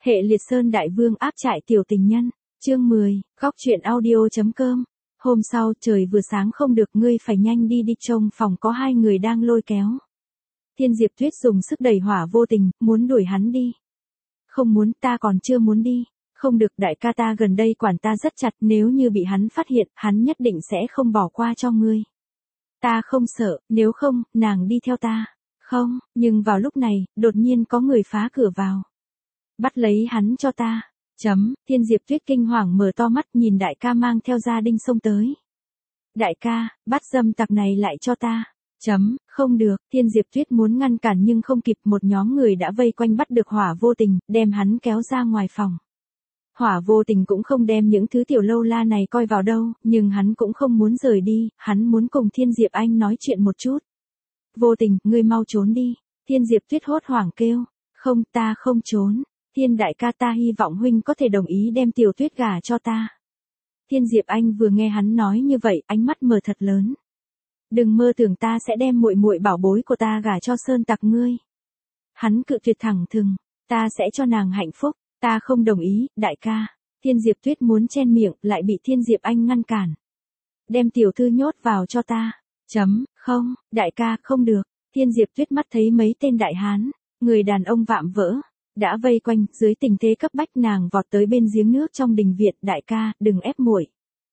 Hệ liệt sơn đại vương áp trại tiểu tình nhân, chương 10, góc truyện audio.com. Hôm sau trời vừa sáng không được, ngươi phải nhanh đi trông phòng có hai người đang lôi kéo. Thiên Diệp Tuyết dùng sức đẩy Hỏa Vô Tình, muốn đuổi hắn đi. Không muốn, ta còn chưa muốn đi. Không được, đại ca ta gần đây quản ta rất chặt, nếu như bị hắn phát hiện, hắn nhất định sẽ không bỏ qua cho ngươi. Ta không sợ, nếu không, nàng đi theo ta. Không, nhưng vào lúc này, đột nhiên có người phá cửa vào. Bắt lấy hắn cho ta. Thiên Diệp Tuyết kinh hoàng mở to mắt nhìn đại ca mang theo gia đình xông tới. Đại ca, bắt dâm tặc này lại cho ta. Không được, Thiên Diệp Tuyết muốn ngăn cản nhưng không kịp, một nhóm người đã vây quanh bắt được Hỏa Vô Tình, đem hắn kéo ra ngoài phòng. Hỏa Vô Tình cũng không đem những thứ tiểu lâu la này coi vào đâu, nhưng hắn cũng không muốn rời đi, hắn muốn cùng Thiên Diệp Anh nói chuyện một chút. Vô Tình, ngươi mau trốn đi. Thiên Diệp Tuyết hốt hoảng kêu. Không, ta không trốn. Thiên đại ca, ta hy vọng huynh có thể đồng ý đem Tiểu Tuyết gả cho ta. Thiên Diệp Anh vừa nghe hắn nói như vậy, ánh mắt mở thật lớn. Đừng mơ tưởng ta sẽ đem muội muội bảo bối của ta gả cho sơn tặc ngươi. Hắn cự tuyệt thẳng thừng, ta sẽ cho nàng hạnh phúc, ta không đồng ý, đại ca. Thiên Diệp Tuyết muốn chen miệng, lại bị Thiên Diệp Anh ngăn cản. Đem tiểu thư nhốt vào cho ta. Không, đại ca, không được. Thiên Diệp Tuyết mắt thấy mấy tên đại hán, người đàn ông vạm vỡ, đã vây quanh, dưới tình thế cấp bách nàng vọt tới bên giếng nước trong đình viện, đại ca, đừng ép muội.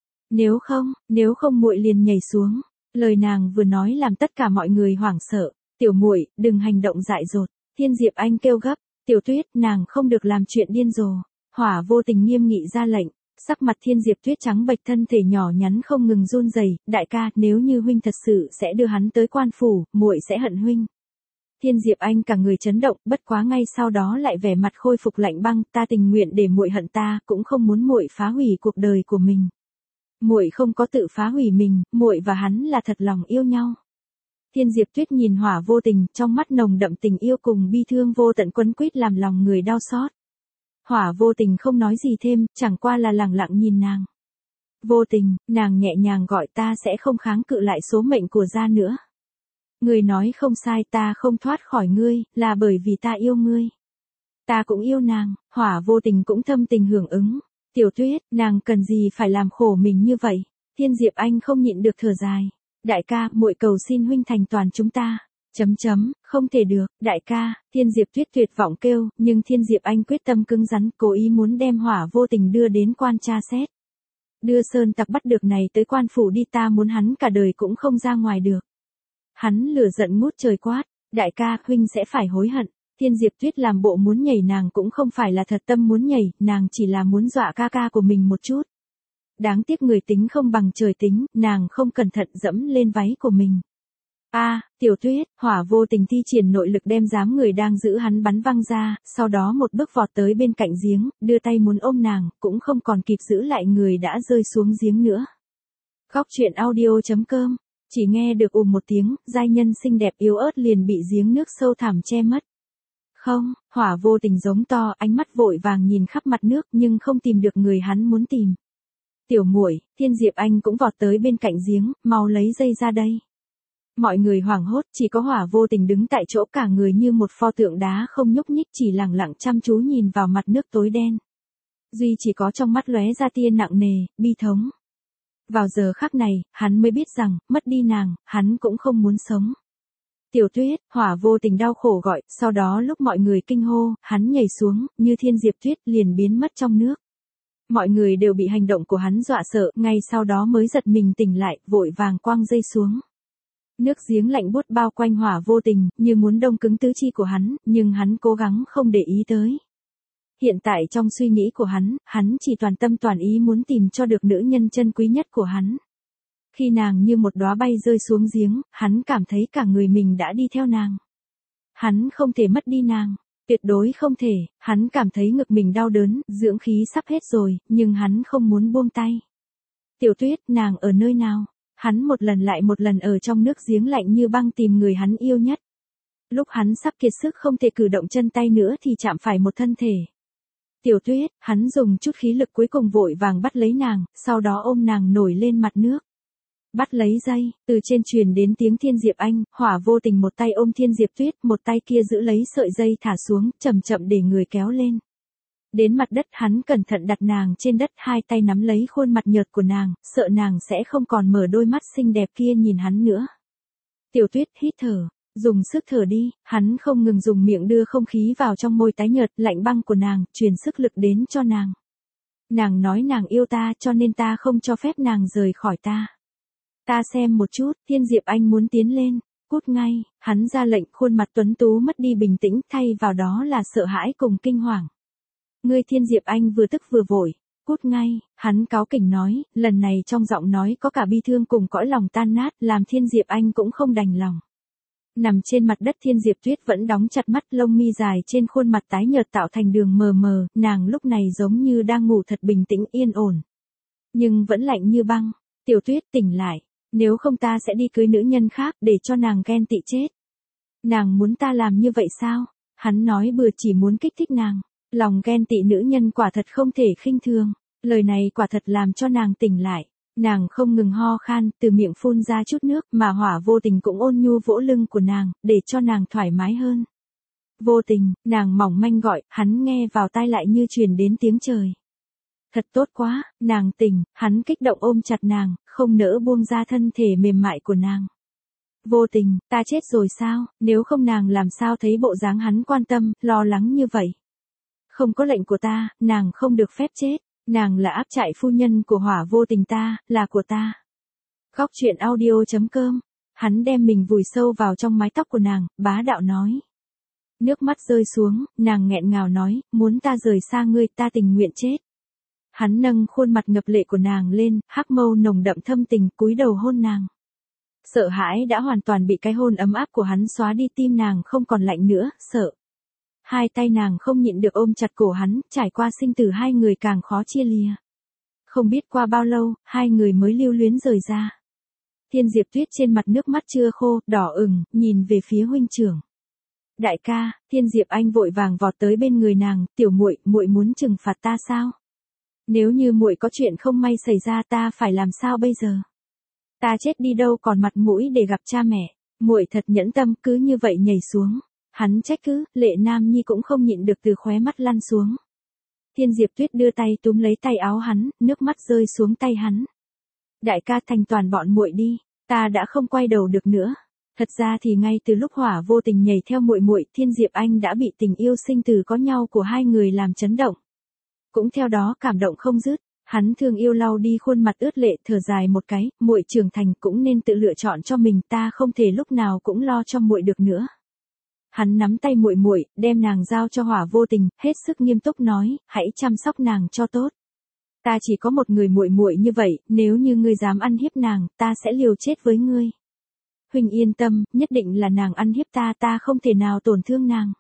Nếu không muội liền nhảy xuống. Lời nàng vừa nói làm tất cả mọi người hoảng sợ. Tiểu muội, đừng hành động dại dột. Thiên Diệp Anh kêu gấp, Tiểu Tuyết, nàng không được làm chuyện điên rồ. Hỏa Vô Tình nghiêm nghị ra lệnh, sắc mặt Thiên Diệp Tuyết trắng bệch, thân thể nhỏ nhắn không ngừng run rẩy. Đại ca, nếu như huynh thật sự sẽ đưa hắn tới quan phủ, muội sẽ hận huynh. Thiên Diệp Anh cả người chấn động, bất quá ngay sau đó lại vẻ mặt khôi phục lạnh băng, ta tình nguyện để muội hận ta, cũng không muốn muội phá hủy cuộc đời của mình. Muội không có tự phá hủy mình, muội và hắn là thật lòng yêu nhau. Thiên Diệp Tuyết nhìn Hỏa Vô Tình, trong mắt nồng đậm tình yêu cùng bi thương vô tận quấn quýt làm lòng người đau xót. Hỏa Vô Tình không nói gì thêm, chẳng qua là lẳng lặng nhìn nàng. Vô Tình, nàng nhẹ nhàng gọi, ta sẽ không kháng cự lại số mệnh của gia nữa. Ngươi nói không sai, ta không thoát khỏi ngươi, là bởi vì ta yêu ngươi. Ta cũng yêu nàng. Hỏa Vô Tình cũng thâm tình hưởng ứng. Tiểu Tuyết, nàng cần gì phải làm khổ mình như vậy? Thiên Diệp Anh không nhịn được thở dài. Đại ca, muội cầu xin huynh thành toàn chúng ta. Không thể được, đại ca. Thiên Diệp Tuyết tuyệt vọng kêu, nhưng Thiên Diệp Anh quyết tâm cứng rắn, cố ý muốn đem Hỏa Vô Tình đưa đến quan tra xét. Đưa sơn tặc bắt được này tới quan phủ đi, ta muốn hắn cả đời cũng không ra ngoài được. Hắn lửa giận ngút trời quát, đại ca, huynh sẽ phải hối hận. Thiên Diệp Tuyết làm bộ muốn nhảy, nàng cũng không phải là thật tâm muốn nhảy, nàng chỉ là muốn dọa ca ca của mình một chút. Đáng tiếc người tính không bằng trời tính, nàng không cẩn thận dẫm lên váy của mình. Tiểu Tuyết, Hỏa Vô Tình thi triển nội lực đem giám người đang giữ hắn bắn văng ra, sau đó một bước vọt tới bên cạnh giếng, đưa tay muốn ôm nàng, cũng không còn kịp giữ lại, người đã rơi xuống giếng nữa. Góc truyện audio.com. Chỉ nghe được một tiếng, giai nhân xinh đẹp yếu ớt liền bị giếng nước sâu thẳm che mất. Không, Hỏa Vô Tình giống to, ánh mắt vội vàng nhìn khắp mặt nước nhưng không tìm được người hắn muốn tìm. Tiểu muội, Thiên Diệp Anh cũng vọt tới bên cạnh giếng, mau lấy dây ra đây. Mọi người hoảng hốt, chỉ có Hỏa Vô Tình đứng tại chỗ, cả người như một pho tượng đá không nhúc nhích, chỉ lẳng lặng chăm chú nhìn vào mặt nước tối đen. Duy chỉ có trong mắt lóe ra tia nặng nề, bi thống. Vào giờ khắc này, hắn mới biết rằng, mất đi nàng, hắn cũng không muốn sống. Tiểu Tuyết, Hỏa Vô Tình đau khổ gọi, sau đó lúc mọi người kinh hô, hắn nhảy xuống, như Thiên Diệp Tuyết liền biến mất trong nước. Mọi người đều bị hành động của hắn dọa sợ, ngay sau đó mới giật mình tỉnh lại, vội vàng quăng dây xuống. Nước giếng lạnh buốt bao quanh Hỏa Vô Tình, như muốn đông cứng tứ chi của hắn, nhưng hắn cố gắng không để ý tới. Hiện tại trong suy nghĩ của hắn chỉ toàn tâm toàn ý muốn tìm cho được nữ nhân chân quý nhất của hắn. Khi nàng như một đóa bay rơi xuống giếng, hắn cảm thấy cả người mình đã đi theo nàng. Hắn không thể mất đi nàng, tuyệt đối không thể, hắn cảm thấy ngực mình đau đớn, dưỡng khí sắp hết rồi, nhưng hắn không muốn buông tay. Tiểu Tuyết, nàng ở nơi nào? Hắn một lần lại một lần ở trong nước giếng lạnh như băng tìm người hắn yêu nhất. Lúc hắn sắp kiệt sức không thể cử động chân tay nữa thì chạm phải một thân thể. Tiểu Tuyết, hắn dùng chút khí lực cuối cùng vội vàng bắt lấy nàng, sau đó ôm nàng nổi lên mặt nước. Bắt lấy dây, từ trên truyền đến tiếng Thiên Diệp Anh, Hỏa Vô Tình một tay ôm Thiên Diệp Tuyết, một tay kia giữ lấy sợi dây thả xuống, chậm chậm để người kéo lên. Đến mặt đất hắn cẩn thận đặt nàng trên đất, hai tay nắm lấy khuôn mặt nhợt của nàng, sợ nàng sẽ không còn mở đôi mắt xinh đẹp kia nhìn hắn nữa. Tiểu Tuyết hít thở, dùng sức thở đi, hắn không ngừng dùng miệng đưa không khí vào trong môi tái nhợt, lạnh băng của nàng, truyền sức lực đến cho nàng. Nàng nói nàng yêu ta cho nên ta không cho phép nàng rời khỏi ta. Ta xem một chút, Thiên Diệp Anh muốn tiến lên, cút ngay, hắn ra lệnh, khuôn mặt tuấn tú mất đi bình tĩnh, thay vào đó là sợ hãi cùng kinh hoàng. Ngươi Thiên Diệp Anh vừa tức vừa vội, cút ngay, hắn cáu kỉnh nói, lần này trong giọng nói có cả bi thương cùng cõi lòng tan nát, làm Thiên Diệp Anh cũng không đành lòng. Nằm trên mặt đất Thiên Diệp Tuyết vẫn đóng chặt mắt, lông mi dài trên khuôn mặt tái nhợt tạo thành đường mờ mờ, nàng lúc này giống như đang ngủ thật bình tĩnh yên ổn. Nhưng vẫn lạnh như băng, Tiểu Tuyết tỉnh lại, nếu không ta sẽ đi cưới nữ nhân khác để cho nàng ghen tị chết. Nàng muốn ta làm như vậy sao? Hắn nói bừa chỉ muốn kích thích nàng. Lòng ghen tị nữ nhân quả thật không thể khinh thường, lời này quả thật làm cho nàng tỉnh lại. Nàng không ngừng ho khan, từ miệng phun ra chút nước, mà Hỏa Vô Tình cũng ôn nhu vỗ lưng của nàng, để cho nàng thoải mái hơn. Vô Tình, nàng mỏng manh gọi, hắn nghe vào tai lại như truyền đến tiếng trời. Thật tốt quá, nàng tỉnh, hắn kích động ôm chặt nàng, không nỡ buông ra thân thể mềm mại của nàng. Vô Tình, ta chết rồi sao, nếu không nàng làm sao thấy bộ dáng hắn quan tâm, lo lắng như vậy. Không có lệnh của ta, nàng không được phép chết, nàng là áp trại phu nhân của Hỏa Vô Tình ta, là của ta. Góc truyện audio.com, hắn đem mình vùi sâu vào trong mái tóc của nàng, bá đạo nói. Nước mắt rơi xuống, nàng nghẹn ngào nói, muốn ta rời xa ngươi, ta tình nguyện chết. Hắn nâng khuôn mặt ngập lệ của nàng lên, hắc mâu nồng đậm thâm tình, cúi đầu hôn nàng. Sợ hãi đã hoàn toàn bị cái hôn ấm áp của hắn xóa đi, tim nàng không còn lạnh nữa, sợ. Hai tay nàng không nhịn được ôm chặt cổ hắn, trải qua sinh tử hai người càng khó chia lìa. Không biết qua bao lâu, hai người mới lưu luyến rời ra. Thiên Diệp Tuyết trên mặt nước mắt chưa khô, đỏ ửng, nhìn về phía huynh trưởng. Đại ca, Thiên Diệp Anh vội vàng vọt tới bên người nàng, tiểu muội, muội muốn trừng phạt ta sao? Nếu như muội có chuyện không may xảy ra ta phải làm sao bây giờ? Ta chết đi đâu còn mặt mũi để gặp cha mẹ, muội thật nhẫn tâm, cứ như vậy nhảy xuống. Hắn trách cứ, Lệ Nam Nhi cũng không nhịn được từ khóe mắt lăn xuống. Thiên Diệp Tuyết đưa tay túm lấy tay áo hắn, nước mắt rơi xuống tay hắn. Đại ca thành toàn bọn muội đi, ta đã không quay đầu được nữa. Thật ra thì ngay từ lúc Hỏa Vô Tình nhảy theo muội muội, Thiên Diệp Anh đã bị tình yêu sinh tử có nhau của hai người làm chấn động. Cũng theo đó cảm động không dứt, hắn thương yêu lau đi khuôn mặt ướt lệ, thở dài một cái, muội trưởng thành cũng nên tự lựa chọn cho mình, ta không thể lúc nào cũng lo cho muội được nữa. Hắn nắm tay muội muội, đem nàng giao cho Hỏa Vô Tình, hết sức nghiêm túc nói, hãy chăm sóc nàng cho tốt. Ta chỉ có một người muội muội như vậy, nếu như ngươi dám ăn hiếp nàng, ta sẽ liều chết với ngươi. Huynh yên tâm, nhất định là nàng ăn hiếp ta, ta không thể nào tổn thương nàng.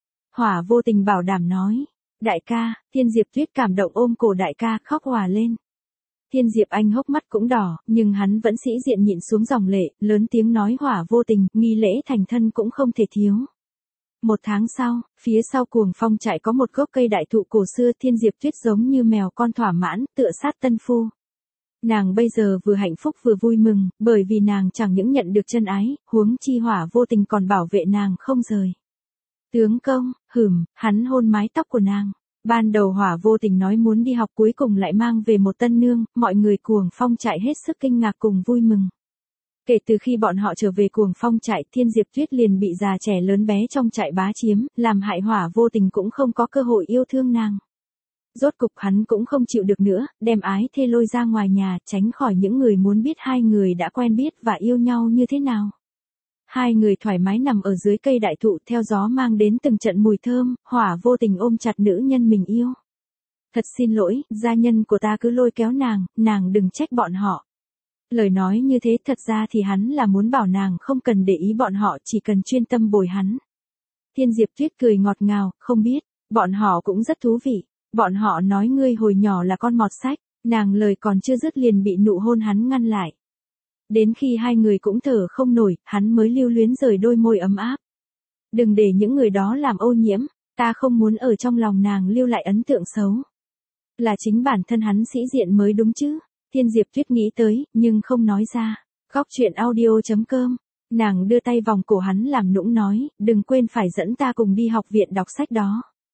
Hỏa Vô Tình bảo đảm nói. Đại ca, Thiên Diệp Tuyết cảm động ôm cổ đại ca, khóc òa lên. Thiên Diệp Anh hốc mắt cũng đỏ, nhưng hắn vẫn sĩ diện nhịn xuống dòng lệ, lớn tiếng nói Hỏa Vô Tình, nghi lễ thành thân cũng không thể thiếu. Một tháng sau, phía sau Cuồng Phong trại có một gốc cây đại thụ cổ xưa, Thiên Diệp Tuyết giống như mèo con thỏa mãn, tựa sát tân phu. Nàng bây giờ vừa hạnh phúc vừa vui mừng, bởi vì nàng chẳng những nhận được chân ái, huống chi Hỏa Vô Tình còn bảo vệ nàng không rời. Tướng công, hắn hôn mái tóc của nàng. Ban đầu Hỏa Vô Tình nói muốn đi học, cuối cùng lại mang về một tân nương, mọi người Cuồng Phong trại hết sức kinh ngạc cùng vui mừng. Kể từ khi bọn họ trở về Cuồng Phong trại, Thiên Diệp Tuyết liền bị già trẻ lớn bé trong trại bá chiếm, làm hại Hỏa Vô Tình cũng không có cơ hội yêu thương nàng. Rốt cục hắn cũng không chịu được nữa, đem ái thê lôi ra ngoài nhà, tránh khỏi những người muốn biết hai người đã quen biết và yêu nhau như thế nào. Hai người thoải mái nằm ở dưới cây đại thụ, theo gió mang đến từng trận mùi thơm, Hỏa Vô Tình ôm chặt nữ nhân mình yêu. Thật xin lỗi, gia nhân của ta cứ lôi kéo nàng đừng trách bọn họ. Lời nói như thế thật ra thì hắn là muốn bảo nàng không cần để ý bọn họ, chỉ cần chuyên tâm bồi hắn. Thiên Diệp Tuyết cười ngọt ngào, không biết, bọn họ cũng rất thú vị. Bọn họ nói ngươi hồi nhỏ là con mọt sách, nàng lời còn chưa dứt liền bị nụ hôn hắn ngăn lại. Đến khi hai người cũng thở không nổi, hắn mới lưu luyến rời đôi môi ấm áp. Đừng để những người đó làm ô nhiễm, ta không muốn ở trong lòng nàng lưu lại ấn tượng xấu. Là chính bản thân hắn sĩ diện mới đúng chứ. Thiên Diệp Tuyết nghĩ tới, nhưng không nói ra. Góc truyện audio.com, nàng đưa tay vòng cổ hắn làm nũng nói, đừng quên phải dẫn ta cùng đi học viện đọc sách đó.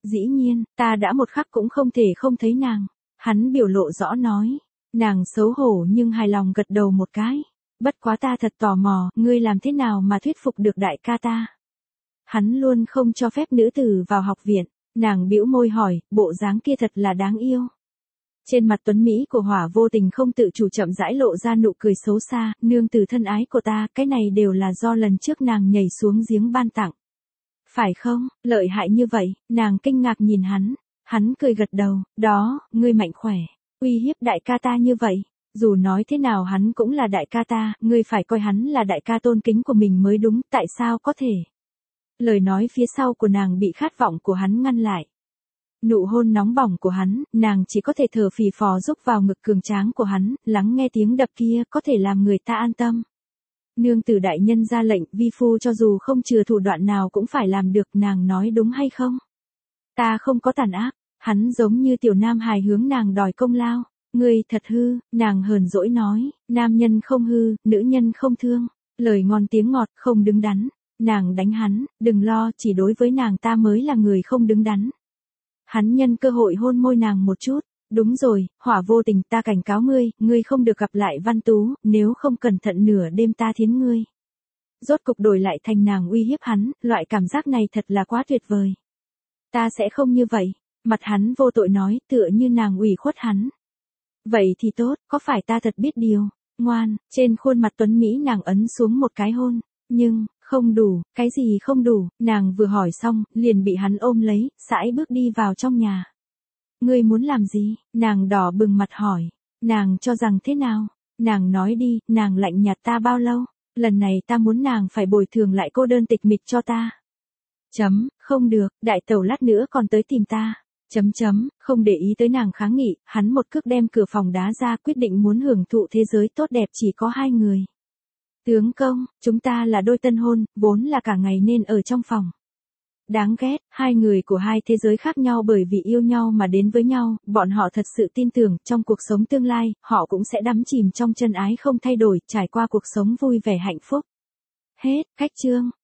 Dĩ nhiên, ta đã một khắc cũng không thể không thấy nàng. Hắn biểu lộ rõ nói. Nàng xấu hổ nhưng hài lòng gật đầu một cái. Bất quá ta thật tò mò, ngươi làm thế nào mà thuyết phục được đại ca ta? Hắn luôn không cho phép nữ tử vào học viện. Nàng bĩu môi hỏi, bộ dáng kia thật là đáng yêu. Trên mặt tuấn Mỹ của Hỏa Vô Tình không tự chủ chậm rãi lộ ra nụ cười xấu xa, nương tử thân ái của ta, cái này đều là do lần trước nàng nhảy xuống giếng ban tặng. Phải không, lợi hại như vậy, nàng kinh ngạc nhìn hắn cười gật đầu, đó, ngươi mạnh khỏe, uy hiếp đại ca ta như vậy, dù nói thế nào hắn cũng là đại ca ta, ngươi phải coi hắn là đại ca tôn kính của mình mới đúng, tại sao có thể. Lời nói phía sau của nàng bị khát vọng của hắn ngăn lại. Nụ hôn nóng bỏng của hắn, nàng chỉ có thể thở phì phò rúc vào ngực cường tráng của hắn, lắng nghe tiếng đập kia có thể làm người ta an tâm. Nương tử đại nhân ra lệnh, vi phu cho dù không chừa thủ đoạn nào cũng phải làm được, nàng nói đúng hay không? Ta không có tàn ác, hắn giống như tiểu nam hài hướng nàng đòi công lao. Ngươi thật hư, nàng hờn dỗi nói, nam nhân không hư, nữ nhân không thương, lời ngon tiếng ngọt, không đứng đắn. Nàng đánh hắn, đừng lo, chỉ đối với nàng ta mới là người không đứng đắn. Hắn nhân cơ hội hôn môi nàng một chút. Đúng rồi, Hỏa Vô Tình, ta cảnh cáo ngươi không được gặp lại Văn Tú, nếu không cẩn thận nửa đêm ta thiến ngươi. Rốt cục đổi lại thành nàng uy hiếp hắn, loại cảm giác này thật là quá tuyệt vời. Ta sẽ không như vậy, mặt hắn vô tội nói, tựa như nàng ủy khuất hắn. Vậy thì tốt, có phải ta thật biết điều, ngoan, trên khuôn mặt tuấn Mỹ nàng ấn xuống một cái hôn, nhưng, không đủ, cái gì không đủ, nàng vừa hỏi xong, liền bị hắn ôm lấy, sải bước đi vào trong nhà. Ngươi muốn làm gì? Nàng đỏ bừng mặt hỏi. Nàng cho rằng thế nào? Nàng nói đi, nàng lạnh nhạt ta bao lâu? Lần này ta muốn nàng phải bồi thường lại cô đơn tịch mịch cho ta. Không được, đại tẩu lát nữa còn tới tìm ta. Không để ý tới nàng kháng nghị, hắn một cước đem cửa phòng đá ra, quyết định muốn hưởng thụ thế giới tốt đẹp chỉ có hai người. Tướng công, chúng ta là đôi tân hôn, vốn là cả ngày nên ở trong phòng. Đáng ghét, hai người của hai thế giới khác nhau bởi vì yêu nhau mà đến với nhau, bọn họ thật sự tin tưởng, trong cuộc sống tương lai, họ cũng sẽ đắm chìm trong chân ái không thay đổi, trải qua cuộc sống vui vẻ hạnh phúc. Hết, khách chương.